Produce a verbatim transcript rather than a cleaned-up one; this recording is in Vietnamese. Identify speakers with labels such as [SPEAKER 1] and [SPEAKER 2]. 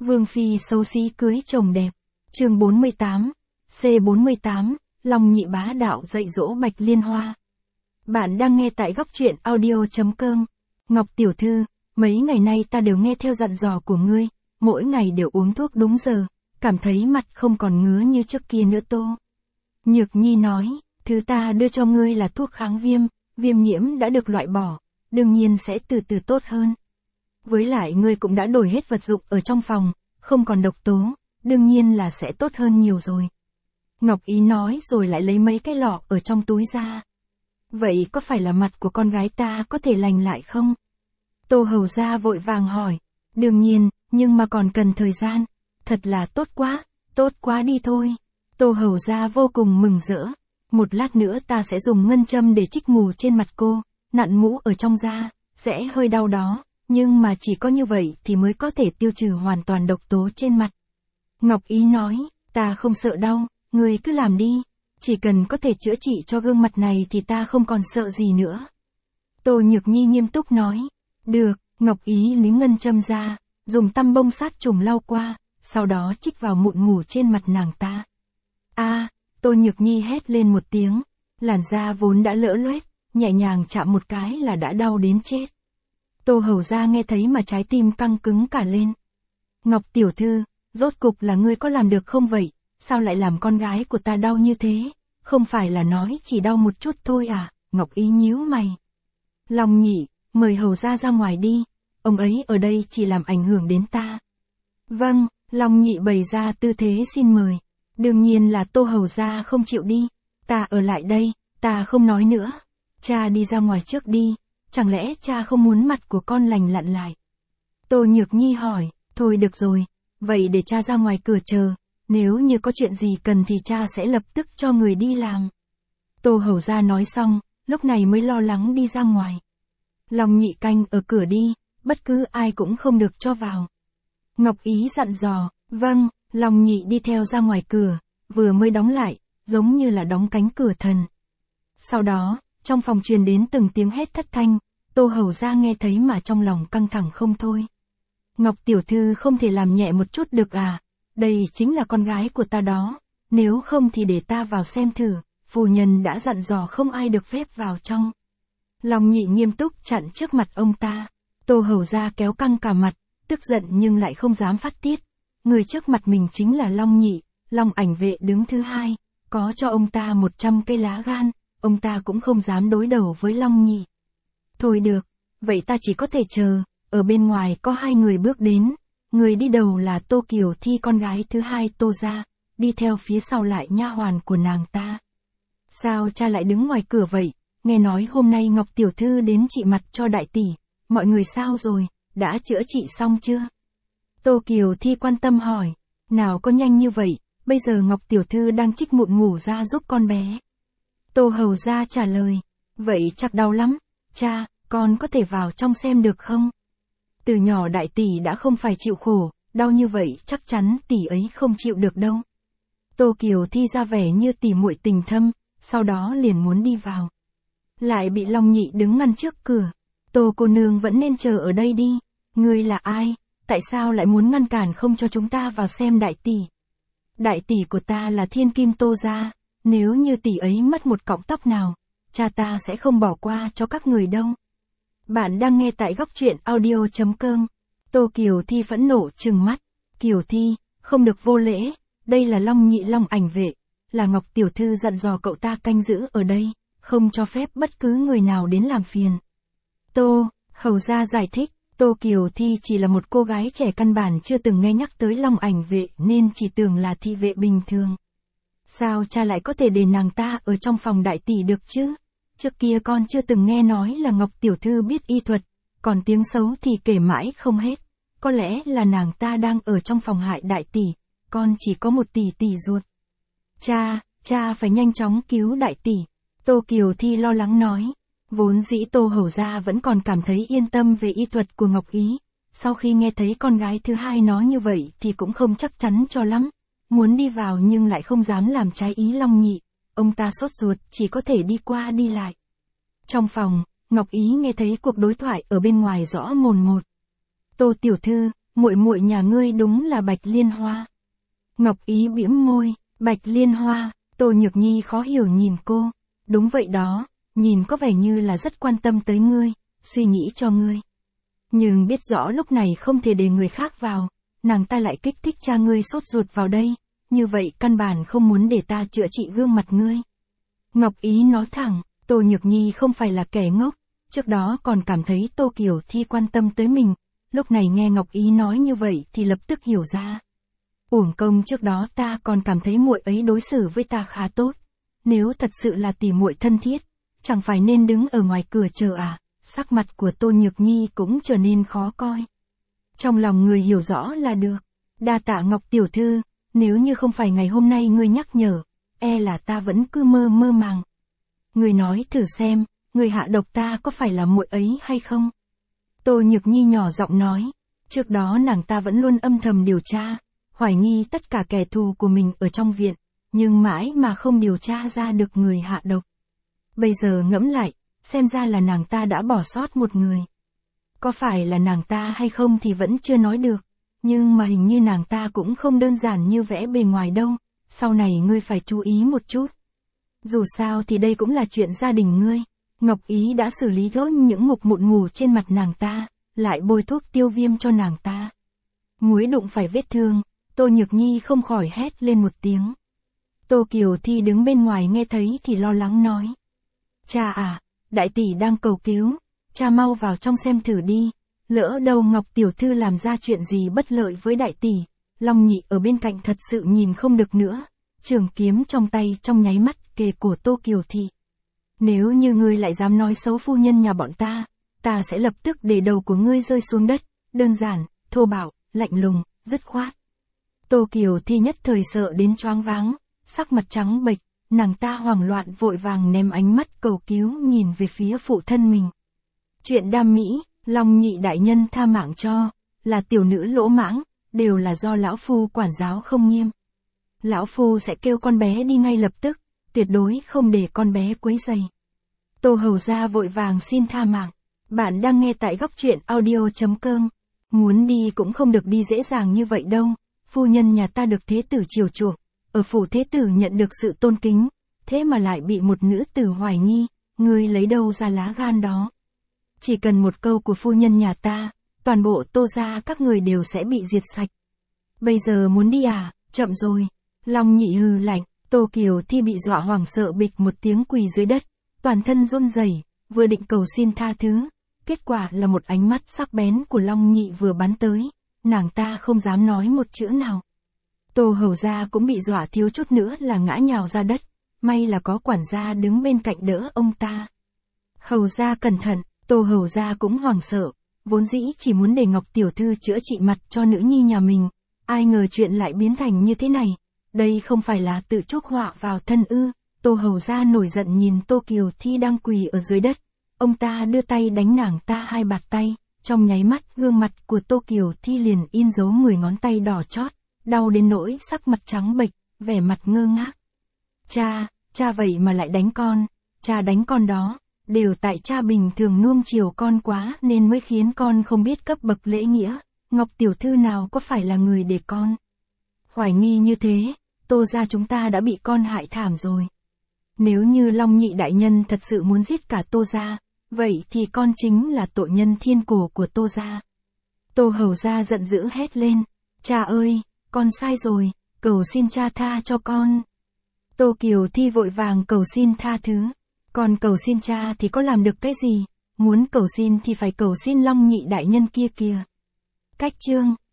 [SPEAKER 1] Vương phi xấu xí cưới chồng đẹp. Chương bốn mươi tám. C bốn mươi tám, Long Nhị bá đạo dạy dỗ Bạch Liên Hoa. Bạn đang nghe tại góc truyện audio chấm com. Ngọc tiểu thư, mấy ngày nay ta đều nghe theo dặn dò của ngươi, mỗi ngày đều uống thuốc đúng giờ, cảm thấy mặt không còn ngứa như trước kia nữa Tô. Nhược Nhi nói, thứ ta đưa cho ngươi là thuốc kháng viêm, viêm nhiễm đã được loại bỏ, đương nhiên sẽ từ từ tốt hơn. Với lại ngươi cũng đã đổi hết vật dụng ở trong phòng, không còn độc tố, đương nhiên là sẽ tốt hơn nhiều rồi. Ngọc Ý nói rồi lại lấy mấy cái lọ ở trong túi ra. Vậy có phải là mặt của con gái ta có thể lành lại không? Tô Hầu Gia vội vàng hỏi. Đương nhiên, nhưng mà còn cần thời gian. Thật là tốt quá, tốt quá đi thôi. Tô Hầu Gia vô cùng mừng rỡ. Một lát nữa ta sẽ dùng ngân châm để chích mù trên mặt cô, nặn mũ ở trong da, sẽ hơi đau đó, nhưng mà chỉ có như vậy thì mới có thể tiêu trừ hoàn toàn độc tố trên mặt. Ngọc Ý nói, ta không sợ đau, ngươi cứ làm đi, chỉ cần có thể chữa trị cho gương mặt này thì ta không còn sợ gì nữa. Tô Nhược Nhi nghiêm túc nói, được, Ngọc Ý lấy ngân châm ra, dùng tăm bông sát trùng lau qua, sau đó chích vào mụn mủ trên mặt nàng ta. A, Tô Nhược Nhi hét lên một tiếng, làn da vốn đã lỡ loét, nhẹ nhàng chạm một cái là đã đau đến chết. Tô Hầu Gia nghe thấy mà trái tim căng cứng cả lên. Ngọc tiểu thư, rốt cục là ngươi có làm được không vậy, sao lại làm con gái của ta đau như thế, không phải là nói chỉ đau một chút thôi à, Ngọc Ý nhíu mày. Long Nhị, mời Hầu Gia ra ngoài đi, ông ấy ở đây chỉ làm ảnh hưởng đến ta. Vâng, Long Nhị bày ra tư thế xin mời. Đương nhiên là Tô Hầu Gia không chịu đi, ta ở lại đây, ta không nói nữa. Cha đi ra ngoài trước đi, chẳng lẽ cha không muốn mặt của con lành lặn lại? Tô Nhược Nhi hỏi, thôi được rồi, vậy để cha ra ngoài cửa chờ, nếu như có chuyện gì cần thì cha sẽ lập tức cho người đi làm. Tô Hầu Gia nói xong, lúc này mới lo lắng đi ra ngoài. Long Nhị canh ở cửa đi, bất cứ ai cũng không được cho vào. Ngọc Ý dặn dò, vâng. Long Nhị đi theo ra ngoài cửa, vừa mới đóng lại, giống như là đóng cánh cửa thần. Sau đó, trong phòng truyền đến từng tiếng hét thất thanh, Tô Hầu Gia nghe thấy mà trong lòng căng thẳng không thôi. Ngọc tiểu thư không thể làm nhẹ một chút được à, đây chính là con gái của ta đó, nếu không thì để ta vào xem thử, phu nhân đã dặn dò không ai được phép vào trong. Long Nhị nghiêm túc chặn trước mặt ông ta, Tô Hầu Gia kéo căng cả mặt, tức giận nhưng lại không dám phát tiết. Người trước mặt mình chính là Long Nhị, Long Ảnh Vệ đứng thứ hai, có cho ông ta một trăm cây lá gan, ông ta cũng không dám đối đầu với Long Nhị. Thôi được, vậy ta chỉ có thể chờ, ở bên ngoài có hai người bước đến, người đi đầu là Tô Kiều Thi con gái thứ hai Tô Gia, đi theo phía sau lại nha hoàn của nàng ta. Sao cha lại đứng ngoài cửa vậy, nghe nói hôm nay Ngọc tiểu thư đến trị mặt cho đại tỷ, mọi người sao rồi, đã chữa trị xong chưa? Tô Kiều Thi quan tâm hỏi, nào có nhanh như vậy, bây giờ Ngọc tiểu thư đang chích mụn ngủ ra giúp con bé. Tô Hầu Gia trả lời, vậy chắc đau lắm, cha, con có thể vào trong xem được không? Từ nhỏ đại tỷ đã không phải chịu khổ, đau như vậy chắc chắn tỷ ấy không chịu được đâu. Tô Kiều Thi ra vẻ như tỉ muội tình thâm, sau đó liền muốn đi vào. Lại bị Long Nhị đứng ngăn trước cửa, Tô cô nương vẫn nên chờ ở đây đi, ngươi là ai? Tại sao lại muốn ngăn cản không cho chúng ta vào xem đại tỷ? Đại tỷ của ta là thiên kim Tô Gia, nếu như tỷ ấy mất một cọng tóc nào, cha ta sẽ không bỏ qua cho các người đâu. Bạn đang nghe tại góc truyện audio chấm com. Tô Kiều Thi phẫn nộ trừng mắt. Kiều Thi, không được vô lễ, đây là Long Nhị Long Ảnh Vệ, là Ngọc tiểu thư dặn dò cậu ta canh giữ ở đây, không cho phép bất cứ người nào đến làm phiền. Tô Hầu Gia giải thích. Tô Kiều Thi chỉ là một cô gái trẻ căn bản chưa từng nghe nhắc tới Long Ảnh Vệ nên chỉ tưởng là thị vệ bình thường. Sao cha lại có thể để nàng ta ở trong phòng đại tỷ được chứ? Trước kia con chưa từng nghe nói là Ngọc tiểu thư biết y thuật, còn tiếng xấu thì kể mãi không hết. Có lẽ là nàng ta đang ở trong phòng hại đại tỷ, con chỉ có một tỷ tỷ ruột. Cha, cha phải nhanh chóng cứu đại tỷ. Tô Kiều Thi lo lắng nói. Vốn dĩ Tô Hầu Gia vẫn còn cảm thấy yên tâm về y thuật của Ngọc Ý, sau khi nghe thấy con gái thứ hai nói như vậy thì cũng không chắc chắn cho lắm, muốn đi vào nhưng lại không dám làm trái ý Long Nhị, ông ta sốt ruột chỉ có thể đi qua đi lại. Trong phòng, Ngọc Ý nghe thấy cuộc đối thoại ở bên ngoài rõ mồn một. Tô tiểu thư, muội muội nhà ngươi đúng là Bạch Liên Hoa. Ngọc Ý bĩm môi, Bạch Liên Hoa, Tô Nhược Nhi khó hiểu nhìn cô. Đúng vậy đó, nhìn có vẻ như là rất quan tâm tới ngươi, suy nghĩ cho ngươi. Nhưng biết rõ lúc này không thể để người khác vào, nàng ta lại kích thích cha ngươi sốt ruột vào đây, như vậy căn bản không muốn để ta chữa trị gương mặt ngươi. Ngọc Ý nói thẳng, Tô Nhược Nhi không phải là kẻ ngốc, trước đó còn cảm thấy Tô Kiều Thi quan tâm tới mình, lúc này nghe Ngọc Ý nói như vậy thì lập tức hiểu ra. Uổng công trước đó ta còn cảm thấy muội ấy đối xử với ta khá tốt, nếu thật sự là tỉ muội thân thiết, chẳng phải nên đứng ở ngoài cửa chờ à, sắc mặt của Tô Nhược Nhi cũng trở nên khó coi. Trong lòng người hiểu rõ là được, đa tạ Ngọc tiểu thư, nếu như không phải ngày hôm nay ngươi nhắc nhở, e là ta vẫn cứ mơ mơ màng. Ngươi nói thử xem, người hạ độc ta có phải là muội ấy hay không? Tô Nhược Nhi nhỏ giọng nói, trước đó nàng ta vẫn luôn âm thầm điều tra, hoài nghi tất cả kẻ thù của mình ở trong viện, nhưng mãi mà không điều tra ra được người hạ độc. Bây giờ ngẫm lại, xem ra là nàng ta đã bỏ sót một người. Có phải là nàng ta hay không thì vẫn chưa nói được, nhưng mà hình như nàng ta cũng không đơn giản như vẽ bề ngoài đâu, sau này ngươi phải chú ý một chút. Dù sao thì đây cũng là chuyện gia đình ngươi. Ngọc Ý đã xử lý gỡ những mục mụn mù trên mặt nàng ta, lại bôi thuốc tiêu viêm cho nàng ta. Muối đụng phải vết thương, Tô Nhược Nhi không khỏi hét lên một tiếng. Tô Kiều Thi đứng bên ngoài nghe thấy thì lo lắng nói. Cha à, đại tỷ đang cầu cứu, cha mau vào trong xem thử đi, lỡ đâu Ngọc tiểu thư làm ra chuyện gì bất lợi với đại tỷ. Long Nhị ở bên cạnh thật sự nhìn không được nữa, trường kiếm trong tay trong nháy mắt kề cổ Tô Kiều Thi. Nếu như ngươi lại dám nói xấu phu nhân nhà bọn ta, ta sẽ lập tức để đầu của ngươi rơi xuống đất, đơn giản, thô bạo, lạnh lùng, dứt khoát. Tô Kiều Thi nhất thời sợ đến choáng váng, sắc mặt trắng bệch, nàng ta hoảng loạn vội vàng ném ánh mắt cầu cứu nhìn về phía phụ thân mình. Chuyện đam mỹ, Long Nhị đại nhân tha mạng cho, là tiểu nữ lỗ mãng, đều là do lão phu quản giáo không nghiêm. Lão phu sẽ kêu con bé đi ngay lập tức, tuyệt đối không để con bé quấy rầy. Tô hầu gia vội vàng xin tha mạng. Bạn đang nghe tại góc truyện audio chấm com. Muốn đi cũng không được đi dễ dàng như vậy đâu. Phu nhân nhà ta được thế tử chiều chuộng, ở phủ thế tử nhận được sự tôn kính, thế mà lại bị một nữ tử hoài nghi, ngươi lấy đâu ra lá gan đó? Chỉ cần một câu của phu nhân nhà ta, toàn bộ Tô gia các người đều sẽ bị diệt sạch. Bây giờ muốn đi à? Chậm rồi. Long Nhị hừ lạnh. Tô Kiều Thi bị dọa hoảng sợ bịch một tiếng quỳ dưới đất, toàn thân run rẩy, vừa định cầu xin tha thứ, kết quả là một ánh mắt sắc bén của Long Nhị vừa bắn tới, nàng ta không dám nói một chữ nào. Tô hầu gia cũng bị dọa thiếu chút nữa là ngã nhào ra đất, may là có quản gia đứng bên cạnh đỡ ông ta. Hầu gia cẩn thận, Tô hầu gia cũng hoảng sợ, vốn dĩ chỉ muốn để Ngọc tiểu thư chữa trị mặt cho nữ nhi nhà mình, ai ngờ chuyện lại biến thành như thế này. Đây không phải là tự chuốc họa vào thân ư? Tô hầu gia nổi giận nhìn Tô Kiều Thi đang quỳ ở dưới đất, ông ta đưa tay đánh nàng ta hai bạt tay, trong nháy mắt gương mặt của Tô Kiều Thi liền in dấu mười ngón tay đỏ chót, đau đến nỗi sắc mặt trắng bệch, vẻ mặt ngơ ngác. Cha, cha vậy mà lại đánh con, cha đánh con đó, đều tại cha bình thường nuông chiều con quá nên mới khiến con không biết cấp bậc lễ nghĩa, Ngọc tiểu thư nào có phải là người để con hoài nghi như thế. Tô gia chúng ta đã bị con hại thảm rồi. Nếu như Long Nhị đại nhân thật sự muốn giết cả Tô gia, vậy thì con chính là tội nhân thiên cổ của Tô gia. Tô hầu gia giận dữ hét lên, cha ơi, con sai rồi, cầu xin cha tha cho con. Tô Kiều Thi vội vàng cầu xin tha thứ, còn cầu xin cha thì có làm được cái gì, muốn cầu xin thì phải cầu xin Long Nhị đại nhân kia kìa. Cách chương